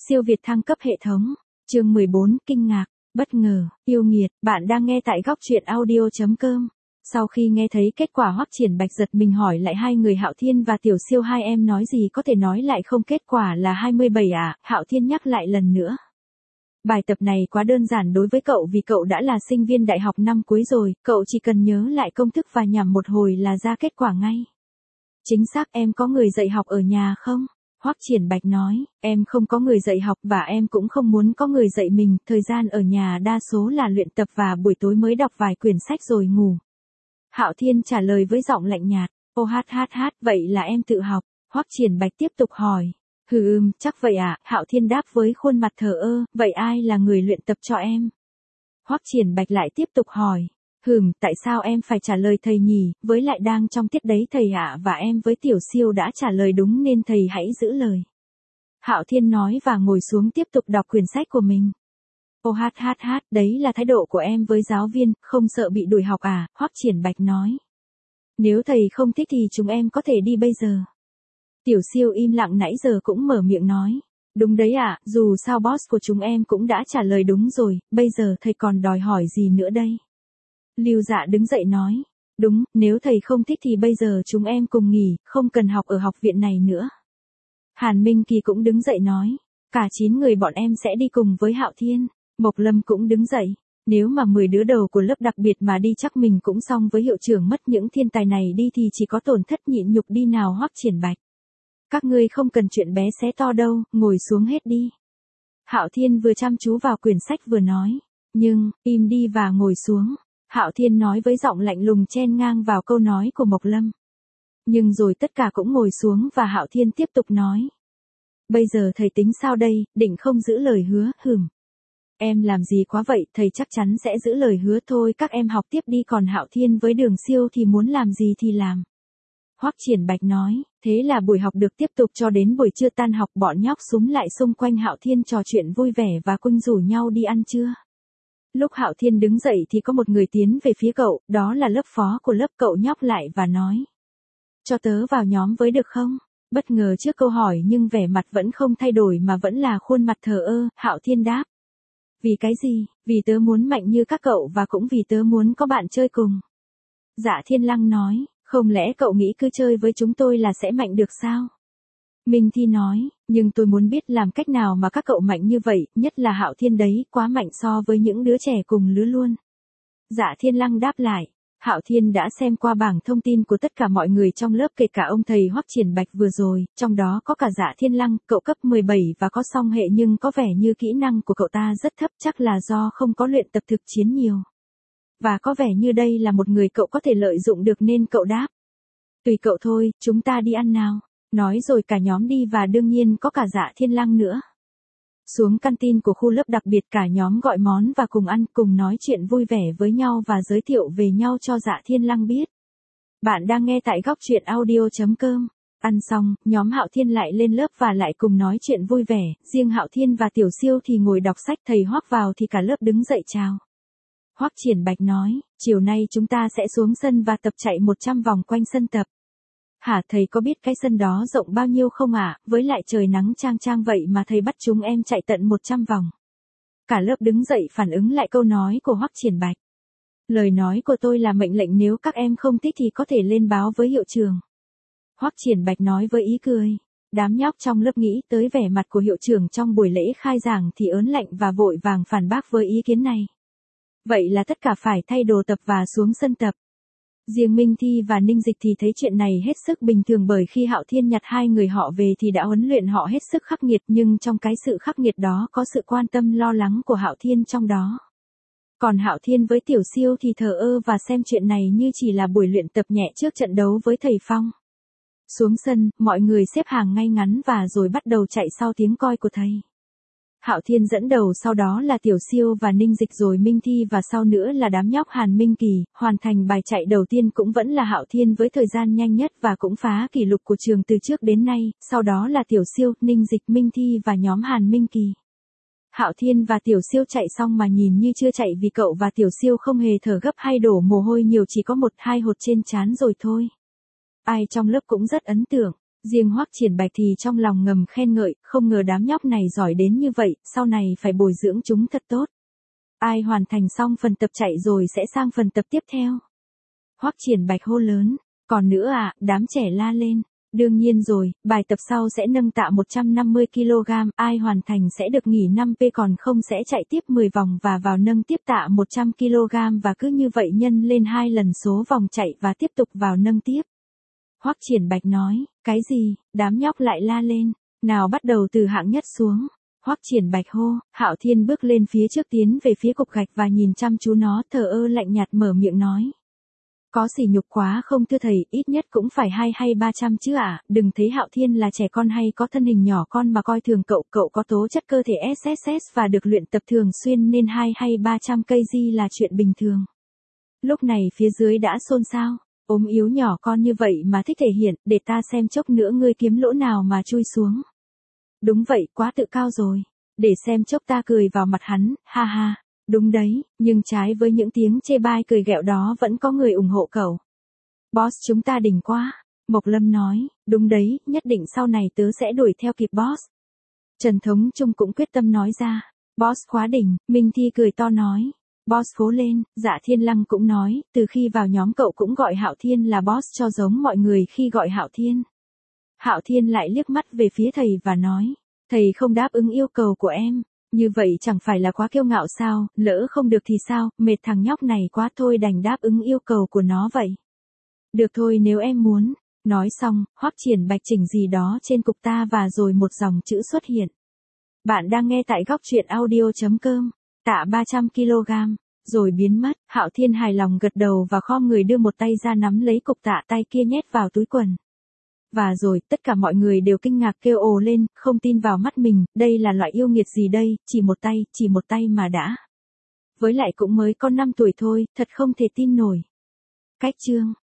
Siêu Việt thăng cấp hệ thống. Chương 14, kinh ngạc, bất ngờ, yêu nghiệt, bạn đang nghe tại góc truyện audio.com. Sau khi nghe thấy kết quả, Hoắc Triển Bạch giật mình hỏi lại hai người Hạo Thiên và Tiểu Siêu, hai em nói gì có thể nói lại không, kết quả là 27 à? Hạo Thiên nhắc lại lần nữa. Bài tập này quá đơn giản đối với cậu vì cậu đã là sinh viên đại học năm cuối rồi, cậu chỉ cần nhớ lại công thức và nhẩm một hồi là ra kết quả ngay. Chính xác, em có người dạy học ở nhà không? Hoắc Triển Bạch nói, em không có người dạy học và em cũng không muốn có người dạy mình, thời gian ở nhà đa số là luyện tập và buổi tối mới đọc vài quyển sách rồi ngủ. Hạo Thiên trả lời với giọng lạnh nhạt, ô hát, vậy là em tự học. Hoắc Triển Bạch tiếp tục hỏi, chắc vậy ạ. Hạo Thiên đáp với khuôn mặt thờ ơ, vậy ai là người luyện tập cho em? Hoắc Triển Bạch lại tiếp tục hỏi, tại sao em phải trả lời thầy nhỉ, với lại đang trong tiết đấy thầy ạ, và em với Tiểu Siêu đã trả lời đúng nên thầy hãy giữ lời. Hạo Thiên nói và ngồi xuống tiếp tục đọc quyển sách của mình. Ô hát, đấy là thái độ của em với giáo viên, không sợ bị đuổi học à? Hoắc Triển Bạch nói. Nếu thầy không thích thì chúng em có thể đi bây giờ. Tiểu Siêu im lặng nãy giờ cũng mở miệng nói. Đúng đấy ạ, dù sao boss của chúng em cũng đã trả lời đúng rồi, bây giờ thầy còn đòi hỏi gì nữa đây? Lưu Dạ đứng dậy nói. Đúng, nếu thầy không thích thì bây giờ chúng em cùng nghỉ, không cần học ở học viện này nữa. Hàn Minh Kỳ cũng đứng dậy nói. Cả 9 người bọn em sẽ đi cùng với Hạo Thiên. Mộc Lâm cũng đứng dậy. Nếu mà 10 đứa đầu của lớp đặc biệt mà đi chắc mình cũng xong với hiệu trưởng mất, những thiên tài này đi thì chỉ có tổn thất nhịn nhục đi nào. Hoắc Triển Bạch. Các ngươi không cần chuyện bé xé to đâu, ngồi xuống hết đi. Hạo Thiên vừa chăm chú vào quyển sách vừa nói. Nhưng, im đi và ngồi xuống. Hạo Thiên nói với giọng lạnh lùng chen ngang vào câu nói của Mộc Lâm. Nhưng rồi tất cả cũng ngồi xuống và Hạo Thiên tiếp tục nói. Bây giờ thầy tính sao đây, định không giữ lời hứa? Em làm gì quá vậy, thầy chắc chắn sẽ giữ lời hứa thôi, các em học tiếp đi, còn Hạo Thiên với Đường Siêu thì muốn làm gì thì làm. Hoắc Triển Bạch nói, thế là buổi học được tiếp tục cho đến buổi trưa tan học, bọn nhóc súm lại xung quanh Hạo Thiên trò chuyện vui vẻ và quanh rủ nhau đi ăn trưa. Lúc Hạo Thiên đứng dậy thì có một người tiến về phía cậu, đó là lớp phó của lớp. Cậu nhóc lại và nói. Cho tớ vào nhóm với được không? Bất ngờ trước câu hỏi nhưng vẻ mặt vẫn không thay đổi mà vẫn là khuôn mặt thờ ơ, Hạo Thiên đáp. Vì cái gì? Vì tớ muốn mạnh như các cậu và cũng vì tớ muốn có bạn chơi cùng. Dạ Thiên Lăng nói, không lẽ cậu nghĩ cứ chơi với chúng tôi là sẽ mạnh được sao? Minh Thi nói, nhưng tôi muốn biết làm cách nào mà các cậu mạnh như vậy, nhất là Hạo Thiên đấy, quá mạnh so với những đứa trẻ cùng lứa luôn. Dạ Thiên Lăng đáp lại, Hạo Thiên đã xem qua bảng thông tin của tất cả mọi người trong lớp kể cả ông thầy Hoắc Triển Bạch vừa rồi, trong đó có cả Dạ Thiên Lăng, cậu cấp 17 và có song hệ nhưng có vẻ như kỹ năng của cậu ta rất thấp, chắc là do không có luyện tập thực chiến nhiều. Và có vẻ như đây là một người cậu có thể lợi dụng được nên cậu đáp. Tùy cậu thôi, chúng ta đi ăn nào. Nói rồi cả nhóm đi và đương nhiên có cả Dạ Thiên Lăng nữa. Xuống canteen của khu lớp đặc biệt, cả nhóm gọi món và cùng ăn, cùng nói chuyện vui vẻ với nhau và giới thiệu về nhau cho Dạ Thiên Lăng biết. Bạn đang nghe tại góc truyện audio.com. Ăn xong, nhóm Hạo Thiên lại lên lớp và lại cùng nói chuyện vui vẻ, riêng Hạo Thiên và Tiểu Siêu thì ngồi đọc sách, thầy Hoắc vào thì cả lớp đứng dậy chào. Hoắc Triển Bạch nói, chiều nay chúng ta sẽ xuống sân và tập chạy 100 vòng quanh sân tập. Hả, thầy có biết cái sân đó rộng bao nhiêu không ạ? Với lại trời nắng chang chang vậy mà thầy bắt chúng em chạy tận 100 vòng. Cả lớp đứng dậy phản ứng lại câu nói của Hoắc Triển Bạch. Lời nói của tôi là mệnh lệnh, nếu các em không thích thì có thể lên báo với hiệu trưởng. Hoắc Triển Bạch nói với ý cười. Đám nhóc trong lớp nghĩ tới vẻ mặt của hiệu trưởng trong buổi lễ khai giảng thì ớn lạnh và vội vàng phản bác với ý kiến này. Vậy là tất cả phải thay đồ tập và xuống sân tập. Riêng Minh Thi và Ninh Dịch thì thấy chuyện này hết sức bình thường, bởi khi Hạo Thiên nhặt hai người họ về thì đã huấn luyện họ hết sức khắc nghiệt, nhưng trong cái sự khắc nghiệt đó có sự quan tâm lo lắng của Hạo Thiên trong đó. Còn Hạo Thiên với Tiểu Siêu thì thờ ơ và xem chuyện này như chỉ là buổi luyện tập nhẹ trước trận đấu với thầy Phong. Xuống sân, mọi người xếp hàng ngay ngắn và rồi bắt đầu chạy sau tiếng còi của thầy. Hạo Thiên dẫn đầu, sau đó là Tiểu Siêu và Ninh Dịch, rồi Minh Thi và sau nữa là đám nhóc Hàn Minh Kỳ. Hoàn thành bài chạy đầu tiên cũng vẫn là Hạo Thiên với thời gian nhanh nhất và cũng phá kỷ lục của trường từ trước đến nay, sau đó là Tiểu Siêu, Ninh Dịch, Minh Thi và nhóm Hàn Minh Kỳ. Hạo Thiên và Tiểu Siêu chạy xong mà nhìn như chưa chạy vì cậu và Tiểu Siêu không hề thở gấp hay đổ mồ hôi nhiều, chỉ có 1-2 hột trên trán rồi thôi. Ai trong lớp cũng rất ấn tượng. Riêng Hoắc Triển Bạch thì trong lòng ngầm khen ngợi, không ngờ đám nhóc này giỏi đến như vậy, sau này phải bồi dưỡng chúng thật tốt. Ai hoàn thành xong phần tập chạy rồi sẽ sang phần tập tiếp theo. Hoắc Triển Bạch hô lớn, còn nữa à, đám trẻ la lên. Đương nhiên rồi, bài tập sau sẽ nâng tạ 150 kg, ai hoàn thành sẽ được nghỉ 5p còn không sẽ chạy tiếp 10 vòng và vào nâng tiếp tạ 100 kg và cứ như vậy nhân lên 2 lần số vòng chạy và tiếp tục vào nâng tiếp. Hoắc Triển Bạch nói, cái gì, đám nhóc lại la lên, nào bắt đầu từ hạng nhất xuống. Hoắc Triển Bạch hô, Hạo Thiên bước lên phía trước tiến về phía cục gạch và nhìn chăm chú nó, thờ ơ lạnh nhạt mở miệng nói. Có sỉ nhục quá không thưa thầy, ít nhất cũng phải 2 hay 300 chứ ạ, đừng thấy Hạo Thiên là trẻ con hay có thân hình nhỏ con mà coi thường cậu, cậu có tố chất cơ thể SSS và được luyện tập thường xuyên nên 2 hay 300 kg là chuyện bình thường. Lúc này phía dưới đã xôn xao, ốm yếu nhỏ con như vậy mà thích thể hiện, để ta xem chốc nữa ngươi kiếm lỗ nào mà chui xuống. Đúng vậy, quá tự cao rồi, để xem chốc ta cười vào mặt hắn, ha ha. Đúng đấy, nhưng trái với những tiếng chê bai cười ghẹo đó vẫn có người ủng hộ cậu. Boss chúng ta đỉnh quá. Mộc Lâm nói, đúng đấy, nhất định sau này tớ sẽ đuổi theo kịp boss. Trần Thống Trung cũng quyết tâm nói ra. Boss quá đỉnh, Minh Thi cười to nói. Boss cố lên, Dạ Thiên Lăng cũng nói, từ khi vào nhóm cậu cũng gọi Hạo Thiên là boss cho giống mọi người khi gọi Hạo Thiên. Hạo Thiên lại liếc mắt về phía thầy và nói, thầy không đáp ứng yêu cầu của em. Như vậy chẳng phải là quá kiêu ngạo sao, lỡ không được thì sao, mệt thằng nhóc này quá thôi đành đáp ứng yêu cầu của nó vậy. Được thôi nếu em muốn. Nói xong, Hoắc Triển Bạch chỉnh gì đó trên cục ta và rồi một dòng chữ xuất hiện. Bạn đang nghe tại góc truyện audio.com, tạ 300 kg, rồi biến mất, Hạo Thiên hài lòng gật đầu và khom người đưa một tay ra nắm lấy cục tạ tay kia nhét vào túi quần. Và rồi, tất cả mọi người đều kinh ngạc kêu ồ lên, không tin vào mắt mình, đây là loại yêu nghiệt gì đây, chỉ một tay mà đã. Với lại cũng mới có 5 tuổi thôi, thật không thể tin nổi. Cách chương